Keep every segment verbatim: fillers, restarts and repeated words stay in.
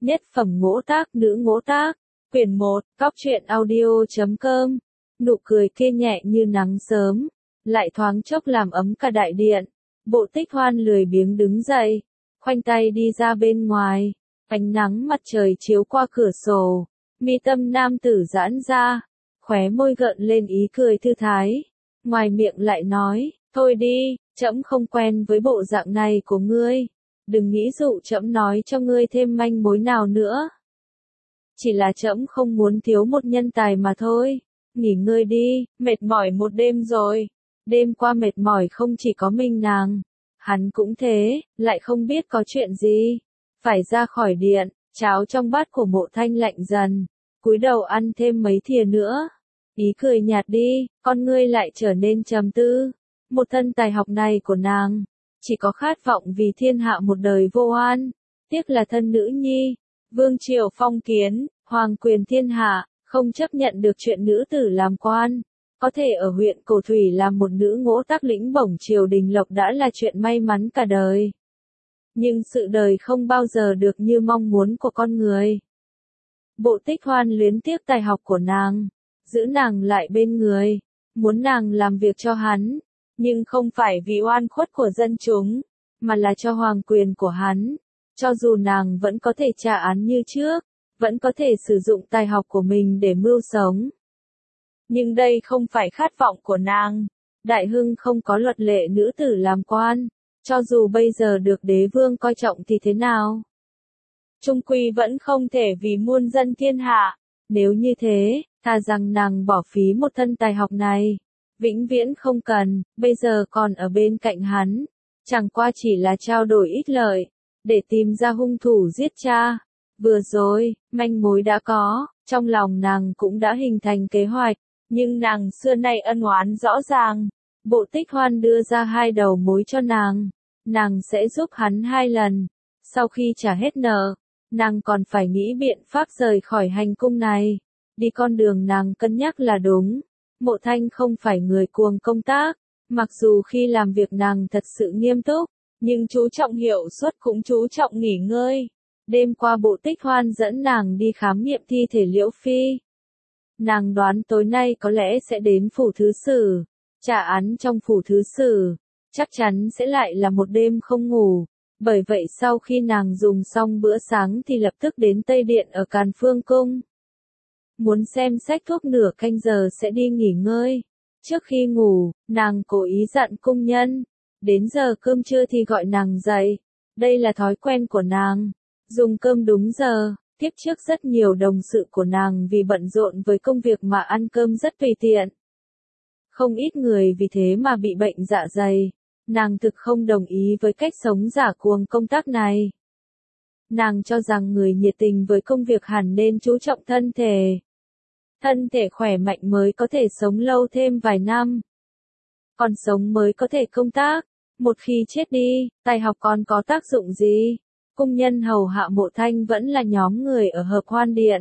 Nhất phẩm ngỗ tác nữ ngỗ tác, quyển một, cóc truyện audio chấm com, nụ cười kia nhẹ như nắng sớm, lại thoáng chốc làm ấm cả đại điện. Bộ Tích Hoan lười biếng đứng dậy, khoanh tay đi ra bên ngoài, ánh nắng mặt trời chiếu qua cửa sổ, mi tâm nam tử giãn ra, khóe môi gợn lên ý cười thư thái, ngoài miệng lại nói, thôi đi, trẫm không quen với bộ dạng này của ngươi, đừng nghĩ dụ trẫm nói cho ngươi thêm manh mối nào nữa. Chỉ là trẫm không muốn thiếu một nhân tài mà thôi, nghỉ ngơi đi, mệt mỏi một đêm rồi. Đêm qua mệt mỏi không chỉ có mình nàng, hắn cũng thế, lại không biết có chuyện gì, phải ra khỏi điện. Cháo trong bát của Mộ Thanh lạnh dần, cúi đầu ăn thêm mấy thìa nữa, ý cười nhạt đi, con ngươi lại trở nên trầm tư. Một thân tài học này của nàng, chỉ có khát vọng vì thiên hạ một đời vô oan, tiếc là thân nữ nhi, vương triều phong kiến, hoàng quyền thiên hạ, không chấp nhận được chuyện nữ tử làm quan. Có thể ở huyện Cổ Thủy làm một nữ ngỗ tác lĩnh bổng triều đình lộc đã là chuyện may mắn cả đời. Nhưng sự đời không bao giờ được như mong muốn của con người. Bộ Tích Hoan luyến tiếc tài học của nàng, giữ nàng lại bên người, muốn nàng làm việc cho hắn, nhưng không phải vì oan khuất của dân chúng, mà là cho hoàng quyền của hắn. Cho dù nàng vẫn có thể trả án như trước, vẫn có thể sử dụng tài học của mình để mưu sống. Nhưng đây không phải khát vọng của nàng. Đại Hưng không có luật lệ nữ tử làm quan, cho dù bây giờ được đế vương coi trọng thì thế nào? Trung quy vẫn không thể vì muôn dân thiên hạ, nếu như thế, thà rằng nàng bỏ phí một thân tài học này, vĩnh viễn không cần, bây giờ còn ở bên cạnh hắn, chẳng qua chỉ là trao đổi ít lợi, để tìm ra hung thủ giết cha. Vừa rồi, manh mối đã có, trong lòng nàng cũng đã hình thành kế hoạch. Nhưng nàng xưa nay ân oán rõ ràng, Bộ Tích Hoan đưa ra hai đầu mối cho nàng, nàng sẽ giúp hắn hai lần, sau khi trả hết nợ, nàng còn phải nghĩ biện pháp rời khỏi hành cung này, đi con đường nàng cân nhắc là đúng. Mộ Thanh không phải người cuồng công tác, mặc dù khi làm việc nàng thật sự nghiêm túc, nhưng chú trọng hiệu suất cũng chú trọng nghỉ ngơi. Đêm qua Bộ Tích Hoan dẫn nàng đi khám nghiệm thi thể Liễu Phi. Nàng đoán tối nay có lẽ sẽ đến phủ thứ sử, trả án trong phủ thứ sử, chắc chắn sẽ lại là một đêm không ngủ. Bởi vậy sau khi nàng dùng xong bữa sáng thì lập tức đến Tây Điện ở Càn Phương Cung. Muốn xem sách thuốc nửa canh giờ sẽ đi nghỉ ngơi. Trước khi ngủ, nàng cố ý dặn cung nhân, đến giờ cơm trưa thì gọi nàng dậy. Đây là thói quen của nàng, dùng cơm đúng giờ. Tiếp trước rất nhiều đồng sự của nàng vì bận rộn với công việc mà ăn cơm rất tùy tiện. Không ít người vì thế mà bị bệnh dạ dày. Nàng thực không đồng ý với cách sống giả cuồng công tác này. Nàng cho rằng người nhiệt tình với công việc hẳn nên chú trọng thân thể. Thân thể khỏe mạnh mới có thể sống lâu thêm vài năm. Còn sống mới có thể công tác. Một khi chết đi, tài học còn có tác dụng gì? Cung nhân hầu hạ Mộ Thanh vẫn là nhóm người ở Hợp Hoan Điện.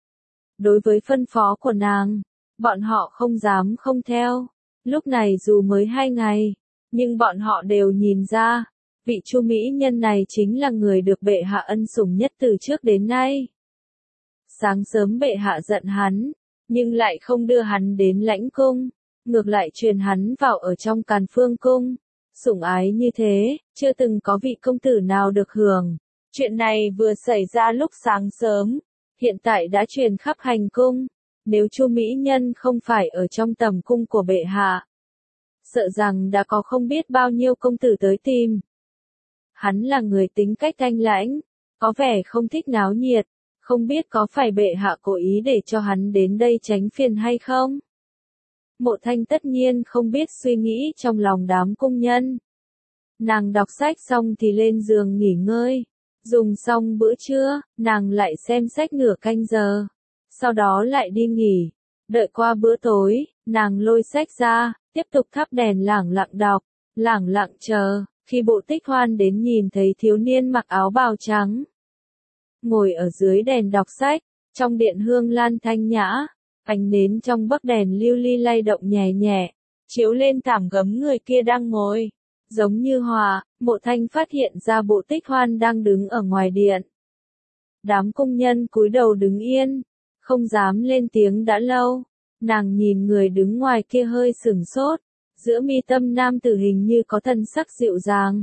Đối với phân phó của nàng, bọn họ không dám không theo. Lúc này dù mới hai ngày, nhưng bọn họ đều nhìn ra, vị Chu mỹ nhân này chính là người được bệ hạ ân sủng nhất từ trước đến nay. Sáng sớm bệ hạ giận hắn, nhưng lại không đưa hắn đến lãnh cung, ngược lại truyền hắn vào ở trong Càn Phương Cung. Sủng ái như thế, chưa từng có vị công tử nào được hưởng. Chuyện này vừa xảy ra lúc sáng sớm, hiện tại đã truyền khắp hành cung. Nếu Chu mỹ nhân không phải ở trong tầm cung của bệ hạ, sợ rằng đã có không biết bao nhiêu công tử tới tìm. Hắn là người tính cách thanh lãnh, có vẻ không thích náo nhiệt, không biết có phải bệ hạ cố ý để cho hắn đến đây tránh phiền hay không? Mộ Thanh tất nhiên không biết suy nghĩ trong lòng đám cung nhân. Nàng đọc sách xong thì lên giường nghỉ ngơi. Dùng xong bữa trưa, nàng lại xem sách nửa canh giờ. Sau đó lại đi nghỉ. Đợi qua bữa tối, nàng lôi sách ra, tiếp tục thắp đèn lẳng lặng đọc, lẳng lặng chờ. Khi Bộ Tích Hoan đến nhìn thấy thiếu niên mặc áo bào trắng, ngồi ở dưới đèn đọc sách, trong điện hương lan thanh nhã. Ánh nến trong bấc đèn lưu ly lay động nhẹ nhẹ, chiếu lên thảm gấm người kia đang ngồi. Giống như hòa, Mộ Thanh phát hiện ra Bộ Tích Hoan đang đứng ở ngoài điện. Đám công nhân cúi đầu đứng yên, không dám lên tiếng đã lâu. Nàng nhìn người đứng ngoài kia hơi sửng sốt, giữa mi tâm nam tử hình như có thân sắc dịu dàng.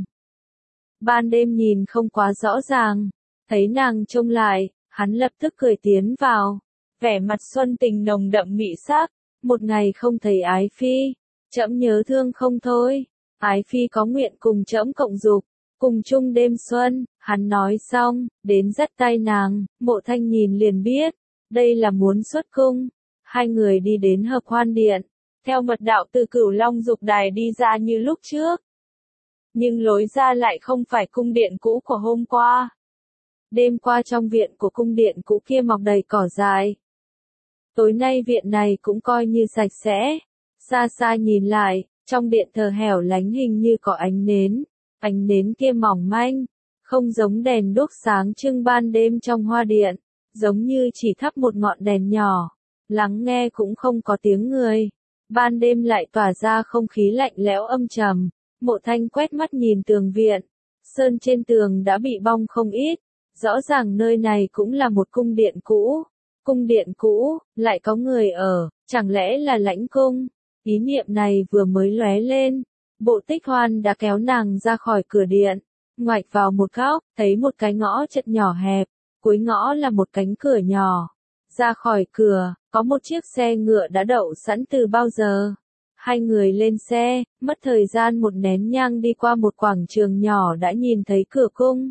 Ban đêm nhìn không quá rõ ràng, thấy nàng trông lại, hắn lập tức cười tiến vào, vẻ mặt xuân tình nồng đậm mị sắc, một ngày không thấy ái phi, trẫm nhớ thương không thôi, ái phi có nguyện cùng trẫm cộng dục, cùng chung đêm xuân. Hắn nói xong, đến dắt tay nàng, Mộ Thanh nhìn liền biết, đây là muốn xuất cung. Hai người đi đến Hợp Hoan Điện, theo mật đạo từ Cửu Long Dục Đài đi ra như lúc trước. Nhưng lối ra lại không phải cung điện cũ của hôm qua. Đêm qua trong viện của cung điện cũ kia mọc đầy cỏ dài. Tối nay viện này cũng coi như sạch sẽ. Xa xa nhìn lại, trong điện thờ hẻo lánh hình như có ánh nến. Ánh nến kia mỏng manh, không giống đèn đuốc sáng trưng ban đêm trong hoa điện, giống như chỉ thắp một ngọn đèn nhỏ. Lắng nghe cũng không có tiếng người. Ban đêm lại tỏa ra không khí lạnh lẽo âm trầm. Mộ Thanh quét mắt nhìn tường viện. Sơn trên tường đã bị bong không ít. Rõ ràng nơi này cũng là một cung điện cũ. Cung điện cũ, lại có người ở, chẳng lẽ là lãnh cung? Ý niệm này vừa mới lóe lên. Bộ Tích Hoan đã kéo nàng ra khỏi cửa điện. Ngoạch vào một góc, thấy một cái ngõ chật nhỏ hẹp. Cuối ngõ là một cánh cửa nhỏ. Ra khỏi cửa, có một chiếc xe ngựa đã đậu sẵn từ bao giờ. Hai người lên xe, mất thời gian một nén nhang đi qua một quảng trường nhỏ đã nhìn thấy cửa cung.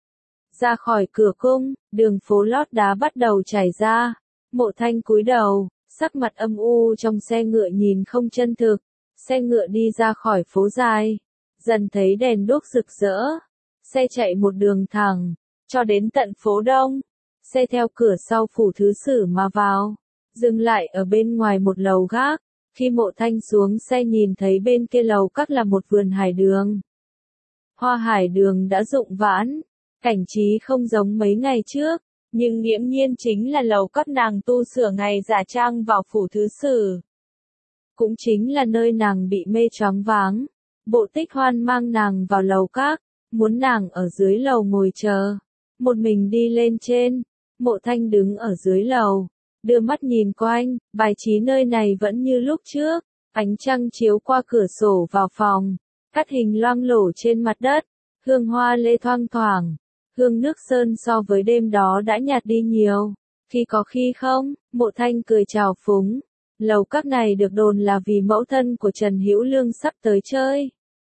Ra khỏi cửa cung, đường phố lót đá bắt đầu chảy ra. Mộ Thanh cúi đầu, sắc mặt âm u trong xe ngựa nhìn không chân thực. Xe ngựa đi ra khỏi phố dài, dần thấy đèn đuốc rực rỡ. Xe chạy một đường thẳng, cho đến tận phố Đông. Xe theo cửa sau phủ thứ sử mà vào, dừng lại ở bên ngoài một lầu gác. Khi Mộ Thanh xuống xe nhìn thấy bên kia lầu các là một vườn hải đường. Hoa hải đường đã rụng vãn, cảnh trí không giống mấy ngày trước, nhưng nghiễm nhiên chính là lầu các nàng tu sửa ngày giả trang vào phủ thứ sử. Cũng chính là nơi nàng bị mê choáng váng. Bộ Tích Hoan mang nàng vào lầu các, muốn nàng ở dưới lầu ngồi chờ. Một mình đi lên trên, Mộ Thanh đứng ở dưới lầu, đưa mắt nhìn quanh, bài trí nơi này vẫn như lúc trước. Ánh trăng chiếu qua cửa sổ vào phòng, cắt hình loang lổ trên mặt đất, hương hoa lê thoang thoảng. Hương nước sơn so với đêm đó đã nhạt đi nhiều. Khi có khi không, Mộ Thanh cười chào phúng. Lầu các này được đồn là vì mẫu thân của Trần Hữu Lương sắp tới chơi,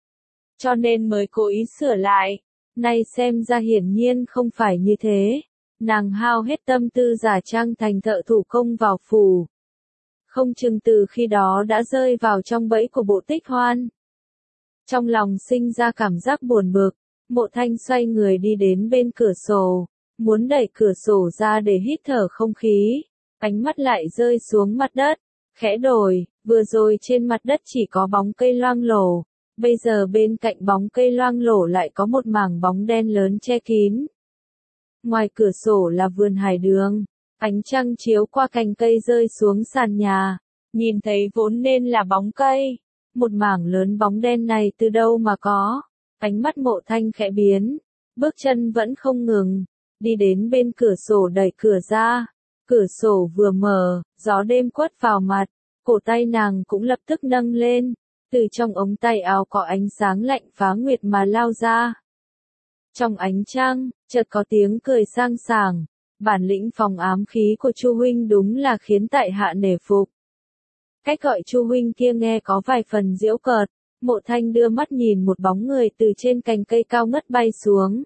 cho nên mới cố ý sửa lại. Nay xem ra hiển nhiên không phải như thế. Nàng hao hết tâm tư giả trang thành thợ thủ công vào phủ. Không chừng từ khi đó đã rơi vào trong bẫy của Bộ Tích Hoan. Trong lòng sinh ra cảm giác buồn bực, Mộ Thanh xoay người đi đến bên cửa sổ, muốn đẩy cửa sổ ra để hít thở không khí. Ánh mắt lại rơi xuống mặt đất, khẽ đổi, vừa rồi trên mặt đất chỉ có bóng cây loang lổ, bây giờ bên cạnh bóng cây loang lổ lại có một mảng bóng đen lớn che kín. Ngoài cửa sổ là vườn hải đường, ánh trăng chiếu qua cành cây rơi xuống sàn nhà, nhìn thấy vốn nên là bóng cây, một mảng lớn bóng đen này từ đâu mà có. Ánh mắt Mộ Thanh khẽ biến, bước chân vẫn không ngừng, đi đến bên cửa sổ đẩy cửa ra. Cửa sổ vừa mở, gió đêm quất vào mặt, cổ tay nàng cũng lập tức nâng lên, từ trong ống tay áo có ánh sáng lạnh phá nguyệt mà lao ra. Trong ánh trăng, chợt có tiếng cười sang sảng, bản lĩnh phòng ám khí của Chu huynh đúng là khiến tại hạ nể phục. Cách gọi Chu huynh kia nghe có vài phần giễu cợt. Mộ Thanh đưa mắt nhìn một bóng người từ trên cành cây cao ngất bay xuống.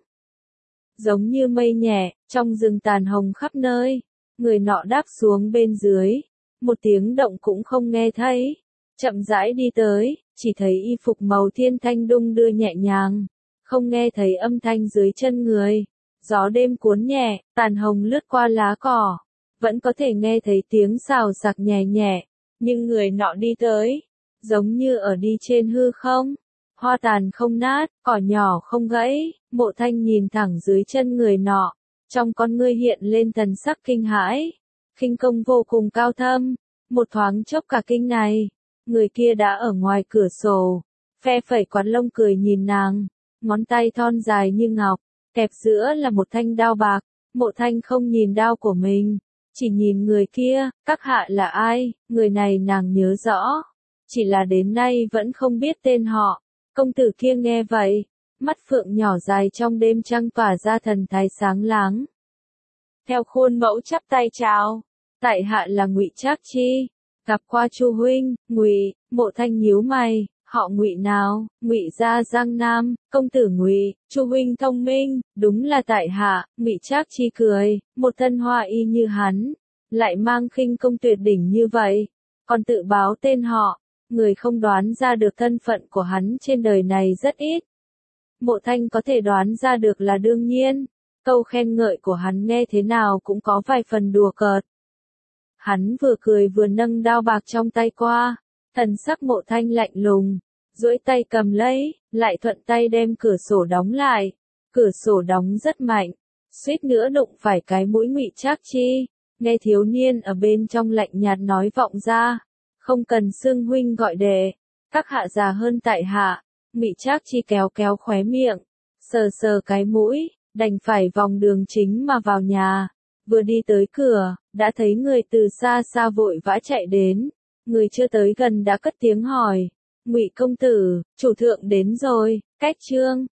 Giống như mây nhẹ, trong rừng tàn hồng khắp nơi, người nọ đáp xuống bên dưới, một tiếng động cũng không nghe thấy, chậm rãi đi tới, chỉ thấy y phục màu thiên thanh đung đưa nhẹ nhàng, không nghe thấy âm thanh dưới chân người. Gió đêm cuốn nhẹ, tàn hồng lướt qua lá cỏ, vẫn có thể nghe thấy tiếng xào xạc nhẹ nhẹ, nhưng người nọ đi tới, giống như ở đi trên hư không. Hoa tàn không nát, cỏ nhỏ không gãy. Mộ Thanh nhìn thẳng dưới chân người nọ, trong con ngươi hiện lên thần sắc kinh hãi. Khinh công vô cùng cao thâm, một thoáng chốc cả kinh này, người kia đã ở ngoài cửa sổ, phe phẩy quạt lông cười nhìn nàng, ngón tay thon dài như ngọc, kẹp giữa là một thanh đao bạc, Mộ Thanh không nhìn đao của mình, chỉ nhìn người kia, các hạ là ai, người này nàng nhớ rõ, chỉ là đến nay vẫn không biết tên họ. Công tử kia nghe vậy, mắt phượng nhỏ dài trong đêm trăng tỏa ra thần thái sáng láng. Theo khuôn mẫu chắp tay chào, tại hạ là Ngụy Trác Chi, gặp qua Chu huynh. Ngụy, Mộ Thanh nhíu mày, họ Ngụy nào? Ngụy gia Giang Nam, công tử Ngụy. Chu huynh thông minh, đúng là tại hạ. Ngụy Trác Chi cười, một thân hoa y như hắn, lại mang khinh công tuyệt đỉnh như vậy, còn tự báo tên họ, người không đoán ra được thân phận của hắn trên đời này rất ít. Mộ Thanh có thể đoán ra được là đương nhiên, câu khen ngợi của hắn nghe thế nào cũng có vài phần đùa cợt. Hắn vừa cười vừa nâng đao bạc trong tay qua, thần sắc Mộ Thanh lạnh lùng, duỗi tay cầm lấy, lại thuận tay đem cửa sổ đóng lại. Cửa sổ đóng rất mạnh, suýt nữa đụng phải cái mũi Ngụy Trác Chi. Nghe thiếu niên ở bên trong lạnh nhạt nói vọng ra, không cần xưng huynh gọi đệ, các hạ già hơn tại hạ. Ngụy Trác Chi kéo kéo khóe miệng, sờ sờ cái mũi, đành phải vòng đường chính mà vào nhà. Vừa đi tới cửa, đã thấy người từ xa xa vội vã chạy đến. Người chưa tới gần đã cất tiếng hỏi, Ngụy công tử, chủ thượng đến rồi. Cách chương